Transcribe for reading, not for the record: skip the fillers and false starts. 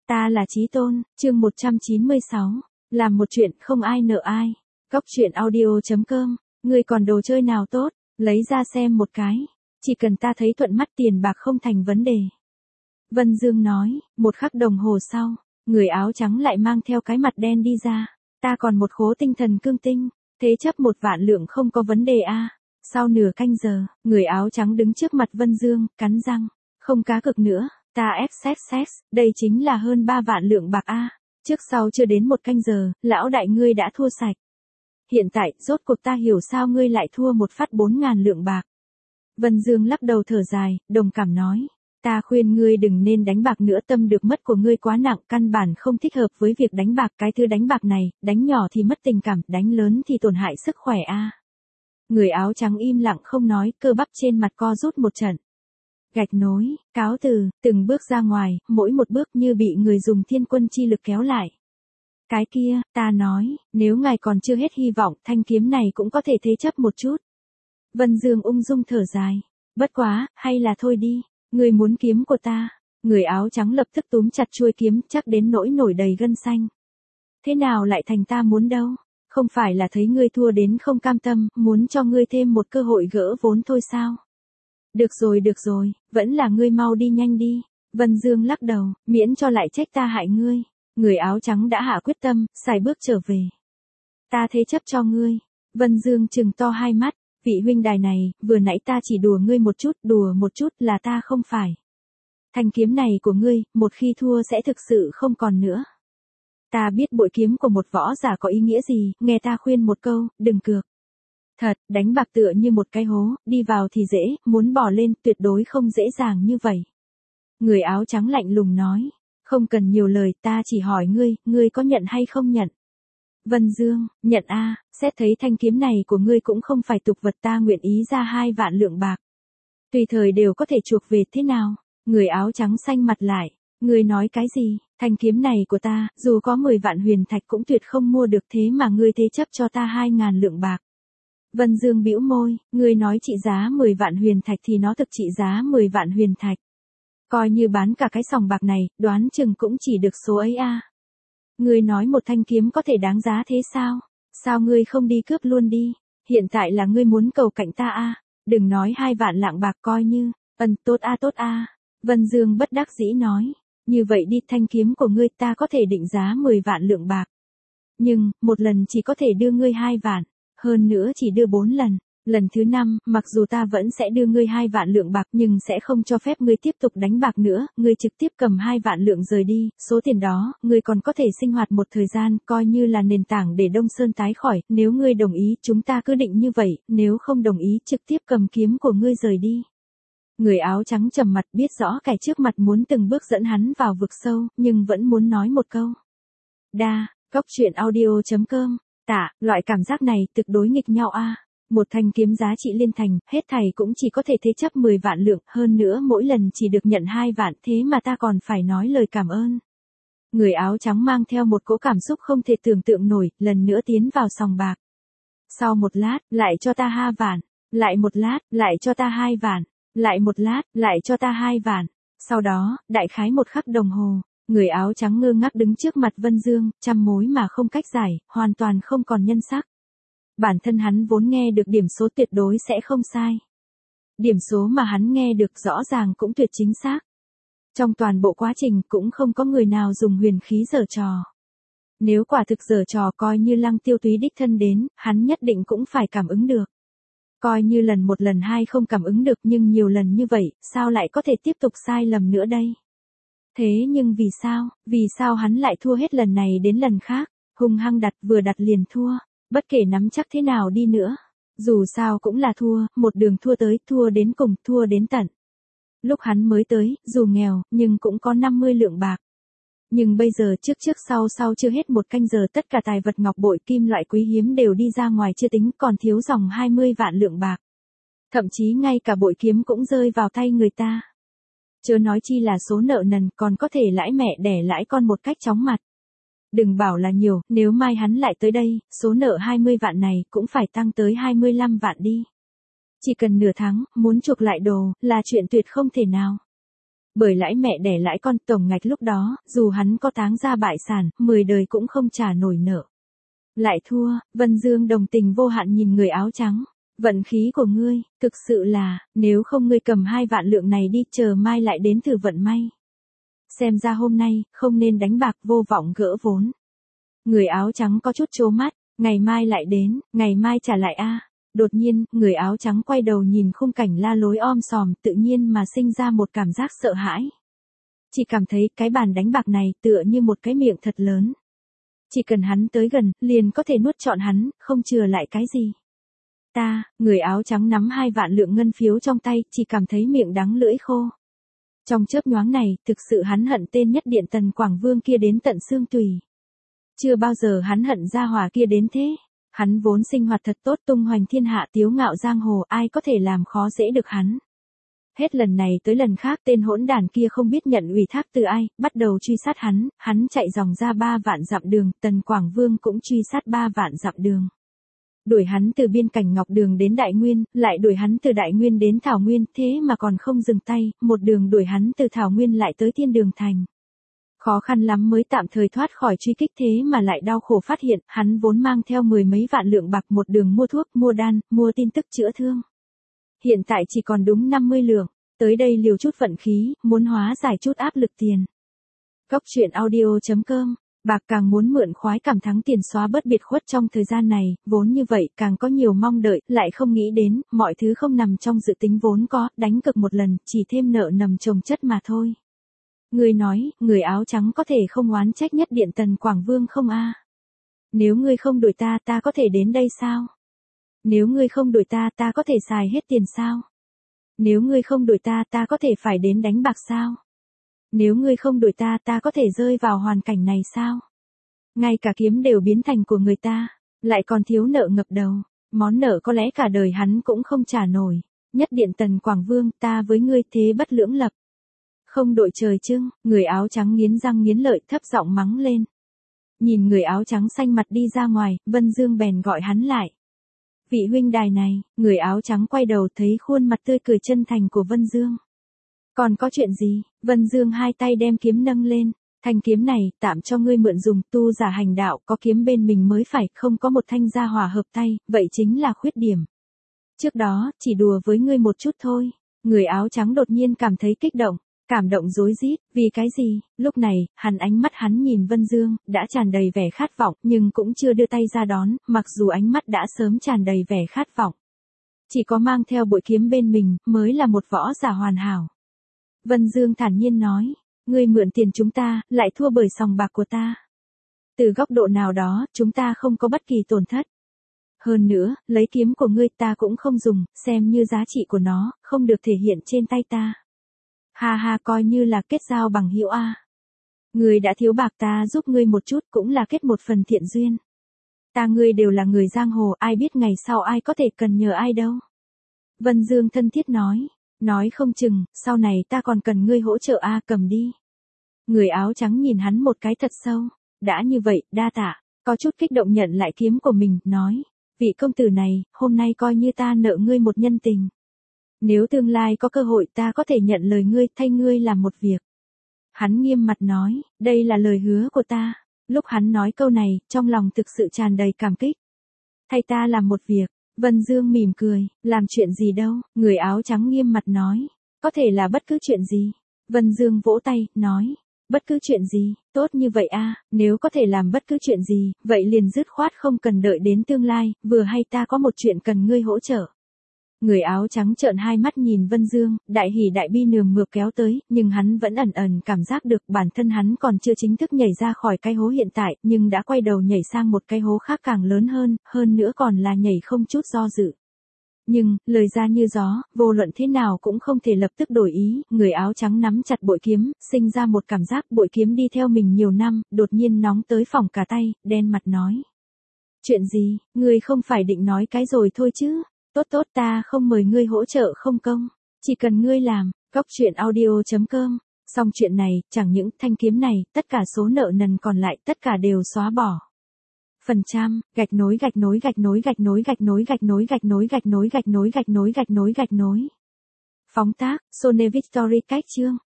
Ta là Chí Tôn, chương 196. Làm một chuyện không ai nợ ai. Cóc truyện audio.com. Ngươi còn đồ chơi nào tốt, lấy ra xem một cái. Chỉ cần ta thấy thuận mắt tiền bạc không thành vấn đề. Vân Dương nói, một khắc đồng hồ sau, người áo trắng lại mang theo cái mặt đen đi ra. Ta còn một khố tinh thần cương tinh, thế chấp 1 vạn lượng không có vấn đề a. Sau nửa canh giờ, người áo trắng đứng trước mặt Vân Dương, cắn răng, không cá cược nữa. Ta XXX, đây chính là hơn 3 vạn lượng bạc a. Trước sau chưa đến 1 canh giờ, lão đại ngươi đã thua sạch. Hiện tại, rốt cuộc ta hiểu sao ngươi lại thua một phát 4.000 lượng bạc. Vân Dương lắc đầu thở dài, đồng cảm nói. Ta khuyên ngươi đừng nên đánh bạc nữa, tâm được mất của ngươi quá nặng, căn bản không thích hợp với việc đánh bạc. Cái thứ đánh bạc này, đánh nhỏ thì mất tình cảm, đánh lớn thì tổn hại sức khỏe a. Người áo trắng im lặng không nói, cơ bắp trên mặt co rút một trận. Gạch nối, cáo từ, từng bước ra ngoài, mỗi một bước như bị người dùng thiên quân chi lực kéo lại. Cái kia, ta nói, nếu ngài còn chưa hết hy vọng, thanh kiếm này cũng có thể thế chấp một chút. Vân Dương ung dung thở dài. Bất quá, hay là thôi đi, ngươi muốn kiếm của ta. Người áo trắng lập tức túm chặt chuôi kiếm, chắc đến nỗi nổi đầy gân xanh. Thế nào lại thành ta muốn đâu? Không phải là thấy ngươi thua đến không cam tâm, muốn cho ngươi thêm một cơ hội gỡ vốn thôi sao? Được rồi, vẫn là ngươi mau đi nhanh đi. Vân Dương lắc đầu, miễn cho lại trách ta hại ngươi. Người áo trắng đã hạ quyết tâm, xài bước trở về. Ta thế chấp cho ngươi. Vân Dương trừng to hai mắt, vị huynh đài này, vừa nãy ta chỉ đùa ngươi đùa một chút là ta không phải. Thanh kiếm này của ngươi, một khi thua sẽ thực sự không còn nữa. Ta biết bội kiếm của một võ giả có ý nghĩa gì, nghe ta khuyên một câu, đừng cược. Thật, đánh bạc tựa như một cái hố, đi vào thì dễ, muốn bỏ lên tuyệt đối không dễ dàng như vậy. Người áo trắng lạnh lùng nói, không cần nhiều lời, ta chỉ hỏi ngươi có nhận hay không nhận? Vân Dương, nhận a, xét thấy thanh kiếm này của ngươi cũng không phải tục vật, ta nguyện ý ra 2 vạn lượng bạc. Tùy thời đều có thể chuộc về, thế nào? Người áo trắng xanh mặt lại, ngươi nói cái gì? Thanh kiếm này của ta, dù có 10 vạn huyền thạch cũng tuyệt không mua được, thế mà ngươi thế chấp cho ta 2.000 lượng bạc. Vân Dương bĩu môi, ngươi nói trị giá 10 vạn huyền thạch thì nó thực trị giá 10 vạn huyền thạch. Coi như bán cả cái sòng bạc này, đoán chừng cũng chỉ được số ấy a. Ngươi nói một thanh kiếm có thể đáng giá thế sao? Sao ngươi không đi cướp luôn đi? Hiện tại là ngươi muốn cầu cạnh ta a. Đừng nói 2 vạn lạng bạc coi như, tốt a. Vân Dương bất đắc dĩ nói, như vậy đi, thanh kiếm của ngươi ta có thể định giá 10 vạn lượng bạc. Nhưng, một lần chỉ có thể đưa ngươi 2 vạn. Hơn nữa chỉ đưa 4 lần. Lần thứ 5, mặc dù ta vẫn sẽ đưa ngươi 2 vạn lượng bạc nhưng sẽ không cho phép ngươi tiếp tục đánh bạc nữa, ngươi trực tiếp cầm 2 vạn lượng rời đi, số tiền đó, ngươi còn có thể sinh hoạt một thời gian, coi như là nền tảng để Đông Sơn tái khỏi, nếu ngươi đồng ý, chúng ta cứ định như vậy, nếu không đồng ý, trực tiếp cầm kiếm của ngươi rời đi. Người áo trắng trầm mặt, biết rõ kẻ trước mặt muốn từng bước dẫn hắn vào vực sâu, nhưng vẫn muốn nói một câu. Cóc truyện audio.com. Loại cảm giác này thực đối nghịch nhau a. Một thanh kiếm giá trị liên thành, hết thảy cũng chỉ có thể thế chấp 10 vạn lượng, hơn nữa mỗi lần chỉ được nhận 2 vạn, thế mà ta còn phải nói lời cảm ơn. Người áo trắng mang theo một cỗ cảm xúc không thể tưởng tượng nổi, lần nữa tiến vào sòng bạc. Sau một lát, lại cho ta 2 vạn, lại một lát, lại cho ta 2 vạn, lại một lát, lại cho ta 2 vạn. Sau đó, đại khái 1 khắc đồng hồ. Người áo trắng ngơ ngác đứng trước mặt Vân Dương, trăm mối mà không cách giải, hoàn toàn không còn nhân sắc. Bản thân hắn vốn nghe được điểm số tuyệt đối sẽ không sai. Điểm số mà hắn nghe được rõ ràng cũng tuyệt chính xác. Trong toàn bộ quá trình cũng không có người nào dùng huyền khí giở trò. Nếu quả thực giở trò coi như Lăng Tiêu Túy đích thân đến, hắn nhất định cũng phải cảm ứng được. Coi như lần 1 lần 2 không cảm ứng được nhưng nhiều lần như vậy, sao lại có thể tiếp tục sai lầm nữa đây? Thế nhưng vì sao hắn lại thua hết lần này đến lần khác, hung hăng đặt vừa đặt liền thua, bất kể nắm chắc thế nào đi nữa. Dù sao cũng là thua, một đường thua tới, thua đến cùng, thua đến tận. Lúc hắn mới tới, dù nghèo, nhưng cũng có 50 lượng bạc. Nhưng bây giờ trước sau chưa hết 1 canh giờ tất cả tài vật ngọc bội kim loại quý hiếm đều đi ra ngoài chưa tính còn thiếu dòng 20 vạn lượng bạc. Thậm chí ngay cả bội kiếm cũng rơi vào tay người ta. Chớ nói chi là số nợ nần còn có thể lãi mẹ đẻ lãi con một cách chóng mặt. Đừng bảo là nhiều, nếu mai hắn lại tới đây, số nợ 20 vạn này cũng phải tăng tới 25 vạn đi. Chỉ cần nửa tháng, muốn chuộc lại đồ, là chuyện tuyệt không thể nào. Bởi lãi mẹ đẻ lãi con tổng ngạch lúc đó, dù hắn có táng ra bại sản, 10 đời cũng không trả nổi nợ. Lại thua, Vân Dương đồng tình vô hạn nhìn người áo trắng. Vận khí của ngươi, thực sự là, nếu không ngươi cầm 2 vạn lượng này đi, chờ mai lại đến thử vận may. Xem ra hôm nay, không nên đánh bạc vô vọng gỡ vốn. Người áo trắng có chút trố mắt, ngày mai lại đến, ngày mai trả lại a. Đột nhiên, người áo trắng quay đầu nhìn khung cảnh la lối om sòm, tự nhiên mà sinh ra một cảm giác sợ hãi. Chỉ cảm thấy cái bàn đánh bạc này tựa như một cái miệng thật lớn. Chỉ cần hắn tới gần, liền có thể nuốt trọn hắn, không chừa lại cái gì. Người áo trắng nắm 2 vạn lượng ngân phiếu trong tay, chỉ cảm thấy miệng đắng lưỡi khô. Trong chớp nhoáng này, thực sự hắn hận tên nhất điện Tần Quảng Vương kia đến tận xương tùy. Chưa bao giờ hắn hận gia hỏa kia đến thế. Hắn vốn sinh hoạt thật tốt, tung hoành thiên hạ, tiếu ngạo giang hồ, ai có thể làm khó dễ được hắn. Hết lần này tới lần khác tên hỗn đản kia không biết nhận ủy thác từ ai, bắt đầu truy sát hắn chạy dòng ra 3 vạn dặm đường, Tần Quảng Vương cũng truy sát 3 vạn dặm đường. Đuổi hắn từ biên cảnh Ngọc Đường đến Đại Nguyên, lại đuổi hắn từ Đại Nguyên đến Thảo Nguyên, thế mà còn không dừng tay, một đường đuổi hắn từ Thảo Nguyên lại tới Thiên Đường Thành. Khó khăn lắm mới tạm thời thoát khỏi truy kích, thế mà lại đau khổ phát hiện, hắn vốn mang theo 10 mấy vạn lượng bạc một đường mua thuốc, mua đan, mua tin tức chữa thương. Hiện tại chỉ còn đúng 50 lượng, tới đây liều chút vận khí, muốn hóa giải chút áp lực tiền. Góc truyện audio.com, bạc càng muốn mượn khoái cảm thắng tiền xóa bớt biệt khuất trong thời gian này, vốn như vậy càng có nhiều mong đợi, lại không nghĩ đến, mọi thứ không nằm trong dự tính vốn có, đánh cược một lần, chỉ thêm nợ nầm chồng chất mà thôi. Ngươi nói, người áo trắng có thể không oán trách nhất điện Tần Quảng Vương không a? Nếu ngươi không đuổi ta, ta có thể đến đây sao? Nếu ngươi không đuổi ta, ta có thể xài hết tiền sao? Nếu ngươi không đuổi ta, ta có thể phải đến đánh bạc sao? Nếu ngươi không đuổi ta, ta có thể rơi vào hoàn cảnh này sao? Ngay cả kiếm đều biến thành của người ta, lại còn thiếu nợ ngập đầu, món nợ có lẽ cả đời hắn cũng không trả nổi. Nhất điện Tần Quảng Vương, ta với ngươi thế bất lưỡng lập. Không đội trời chung, người áo trắng nghiến răng nghiến lợi thấp giọng mắng lên. Nhìn người áo trắng xanh mặt đi ra ngoài, Vân Dương bèn gọi hắn lại. Vị huynh đài này, người áo trắng quay đầu thấy khuôn mặt tươi cười chân thành của Vân Dương. Còn có chuyện gì? Vân Dương hai tay đem kiếm nâng lên. Thanh kiếm này, tạm cho ngươi mượn dùng, tu giả hành đạo, có kiếm bên mình mới phải, không có một thanh gia hòa hợp tay, vậy chính là khuyết điểm. Trước đó, chỉ đùa với ngươi một chút thôi. Người áo trắng đột nhiên cảm thấy kích động. Cảm động rối rít, vì cái gì? Lúc này, ánh mắt hắn nhìn Vân Dương, đã tràn đầy vẻ khát vọng, nhưng cũng chưa đưa tay ra đón, mặc dù ánh mắt đã sớm tràn đầy vẻ khát vọng. Chỉ có mang theo bội kiếm bên mình, mới là một võ giả hoàn hảo. Vân Dương thản nhiên nói, ngươi mượn tiền chúng ta, lại thua bởi sòng bạc của ta. Từ góc độ nào đó, chúng ta không có bất kỳ tổn thất. Hơn nữa, lấy kiếm của ngươi ta cũng không dùng, xem như giá trị của nó, không được thể hiện trên tay ta. Ha ha, coi như là kết giao bằng hữu a. Ngươi đã thiếu bạc, ta giúp ngươi một chút cũng là kết một phần thiện duyên. Ta ngươi đều là người giang hồ, ai biết ngày sau ai có thể cần nhờ ai đâu. Vân Dương thân thiết nói không chừng, sau này ta còn cần ngươi hỗ trợ a, cầm đi. Người áo trắng nhìn hắn một cái thật sâu, đã như vậy, đa tạ, có chút kích động nhận lại kiếm của mình, nói, vị công tử này, hôm nay coi như ta nợ ngươi một nhân tình. Nếu tương lai có cơ hội ta có thể nhận lời ngươi, thay ngươi làm một việc. Hắn nghiêm mặt nói, đây là lời hứa của ta. Lúc hắn nói câu này, trong lòng thực sự tràn đầy cảm kích. Thay ta làm một việc, Vân Dương mỉm cười, làm chuyện gì đâu, người áo trắng nghiêm mặt nói, có thể là bất cứ chuyện gì. Vân Dương vỗ tay, nói, bất cứ chuyện gì, tốt như vậy a, nếu có thể làm bất cứ chuyện gì, vậy liền dứt khoát không cần đợi đến tương lai, vừa hay ta có một chuyện cần ngươi hỗ trợ. Người áo trắng trợn hai mắt nhìn Vân Dương, đại hỉ đại bi nườm mượp kéo tới, nhưng hắn vẫn ẩn ẩn cảm giác được bản thân hắn còn chưa chính thức nhảy ra khỏi cái hố hiện tại, nhưng đã quay đầu nhảy sang một cái hố khác càng lớn hơn nữa còn là nhảy không chút do dự. Nhưng, lời ra như gió, vô luận thế nào cũng không thể lập tức đổi ý, người áo trắng nắm chặt bội kiếm, sinh ra một cảm giác bội kiếm đi theo mình nhiều năm, đột nhiên nóng tới phỏng cả tay, đen mặt nói. Chuyện gì, ngươi không phải định nói cái rồi thôi chứ? Tốt ta không mời ngươi hỗ trợ không công, chỉ cần ngươi làm, góc truyện audio.com, xong chuyện này, chẳng những thanh kiếm này, tất cả số nợ nần còn lại, tất cả đều xóa bỏ. Phần trăm, gạch nối. Phóng tác, Sony Victory cách chương.